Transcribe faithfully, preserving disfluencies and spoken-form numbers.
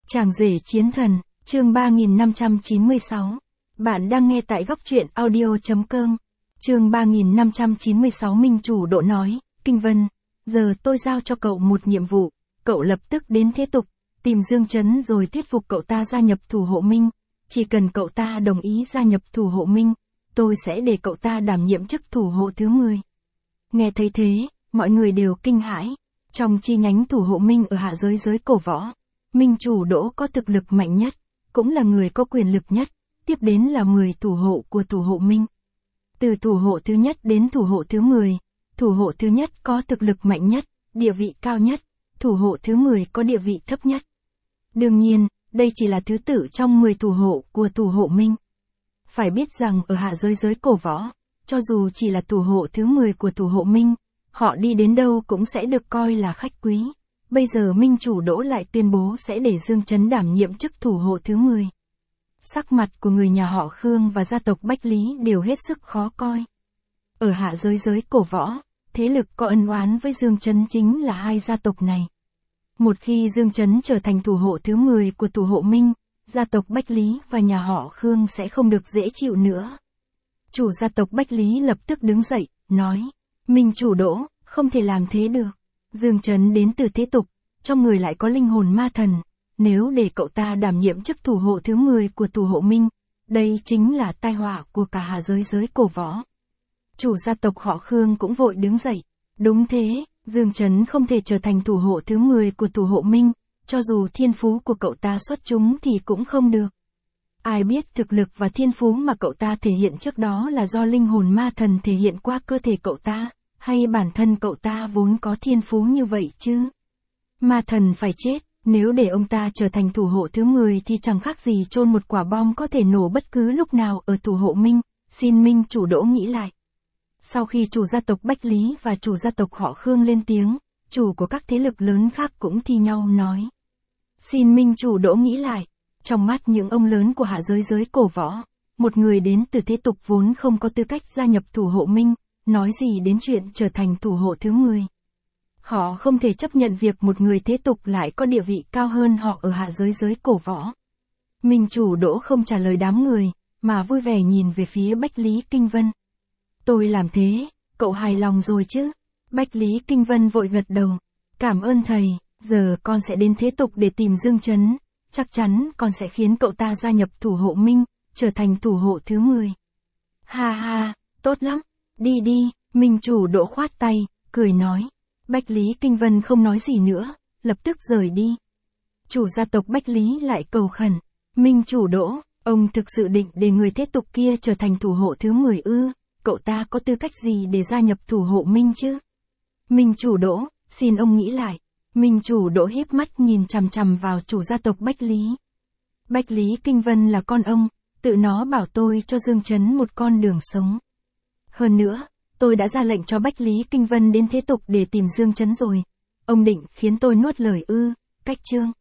Chàng rể chiến thần, chương ba nghìn năm trăm chín mươi sáu. Bạn đang nghe tại góc truyện audio.com. Chương ba nghìn năm trăm chín mươi sáu. Minh chủ Đỗ nói, Kinh Vân, giờ tôi giao cho cậu một nhiệm vụ, cậu lập tức đến Thế Tục, tìm Dương Chấn rồi thuyết phục cậu ta gia nhập Thủ Hộ Minh. Chỉ cần cậu ta đồng ý gia nhập Thủ Hộ Minh, tôi sẽ để cậu ta đảm nhiệm chức thủ hộ thứ mười. Nghe thấy thế, mọi người đều kinh hãi. Trong chi nhánh Thủ Hộ Minh ở hạ giới giới cổ võ, Minh chủ Đỗ có thực lực mạnh nhất, cũng là người có quyền lực nhất, tiếp đến là mười thủ hộ của Thủ Hộ Minh. Từ thủ hộ thứ nhất đến thủ hộ thứ mười, thủ hộ thứ nhất có thực lực mạnh nhất, địa vị cao nhất, thủ hộ thứ mười có địa vị thấp nhất. Đương nhiên, đây chỉ là thứ tự trong mười thủ hộ của Thủ Hộ Minh. Phải biết rằng ở hạ giới giới cổ võ, cho dù chỉ là thủ hộ thứ mười của Thủ Hộ Minh, họ đi đến đâu cũng sẽ được coi là khách quý. Bây giờ Minh chủ Đỗ lại tuyên bố sẽ để Dương Chấn đảm nhiệm chức thủ hộ thứ mười. Sắc mặt của người nhà họ Khương và gia tộc Bách Lý đều hết sức khó coi. Ở hạ giới giới cổ võ, thế lực có ân oán với Dương Chấn chính là hai gia tộc này. Một khi Dương Chấn trở thành thủ hộ thứ mười của Thủ Hộ Minh, gia tộc Bách Lý và nhà họ Khương sẽ không được dễ chịu nữa. Chủ gia tộc Bách Lý lập tức đứng dậy, nói, Minh chủ Đỗ, không thể làm thế được. Dương Chấn đến từ Thế Tục, trong người lại có linh hồn ma thần, nếu để cậu ta đảm nhiệm chức thủ hộ thứ mười của Thủ Hộ Minh, đây chính là tai họa của cả hạ giới giới cổ võ. Chủ gia tộc họ Khương cũng vội đứng dậy, đúng thế, Dương Chấn không thể trở thành thủ hộ thứ mười của Thủ Hộ Minh, cho dù thiên phú của cậu ta xuất chúng thì cũng không được. Ai biết thực lực và thiên phú mà cậu ta thể hiện trước đó là do linh hồn ma thần thể hiện qua cơ thể cậu ta, hay bản thân cậu ta vốn có thiên phú như vậy chứ? Ma thần phải chết, nếu để ông ta trở thành thủ hộ thứ mười thì chẳng khác gì chôn một quả bom có thể nổ bất cứ lúc nào ở Thủ Hộ Minh, xin Minh chủ Đỗ nghĩ lại. Sau khi chủ gia tộc Bách Lý và chủ gia tộc họ Khương lên tiếng, chủ của các thế lực lớn khác cũng thi nhau nói. Xin Minh chủ Đỗ nghĩ lại, trong mắt những ông lớn của hạ giới giới cổ võ, một người đến từ Thế Tục vốn không có tư cách gia nhập Thủ Hộ Minh, nói gì đến chuyện trở thành thủ hộ thứ mười. Họ không thể chấp nhận việc một người Thế Tục lại có địa vị cao hơn họ ở hạ giới giới cổ võ. Minh chủ Đỗ không trả lời đám người, mà vui vẻ nhìn về phía Bách Lý Kinh Vân. Tôi làm thế, cậu hài lòng rồi chứ? Bách Lý Kinh Vân vội gật đầu. Cảm ơn thầy, giờ con sẽ đến Thế Tục để tìm Dương Chấn, chắc chắn con sẽ khiến cậu ta gia nhập Thủ Hộ Minh, trở thành thủ hộ thứ mười. Ha ha, tốt lắm, đi đi, Minh chủ Đỗ khoát tay, cười nói. Bách Lý Kinh Vân không nói gì nữa, lập tức rời đi. Chủ gia tộc Bách Lý lại cầu khẩn. Minh chủ Đỗ, ông thực sự định để người Thế Tục kia trở thành thủ hộ thứ mười ư? Cậu ta có tư cách gì để gia nhập Thủ Hộ Minh chứ? Minh chủ Đỗ, xin ông nghĩ lại. Minh chủ Đỗ híp mắt nhìn chằm chằm vào chủ gia tộc Bách Lý. Bách Lý Kinh Vân là con ông, tự nó bảo tôi cho Dương Chấn một con đường sống. Hơn nữa, tôi đã ra lệnh cho Bách Lý Kinh Vân đến Thế Tục để tìm Dương Chấn rồi. Ông định khiến tôi nuốt lời ư? Cách chương.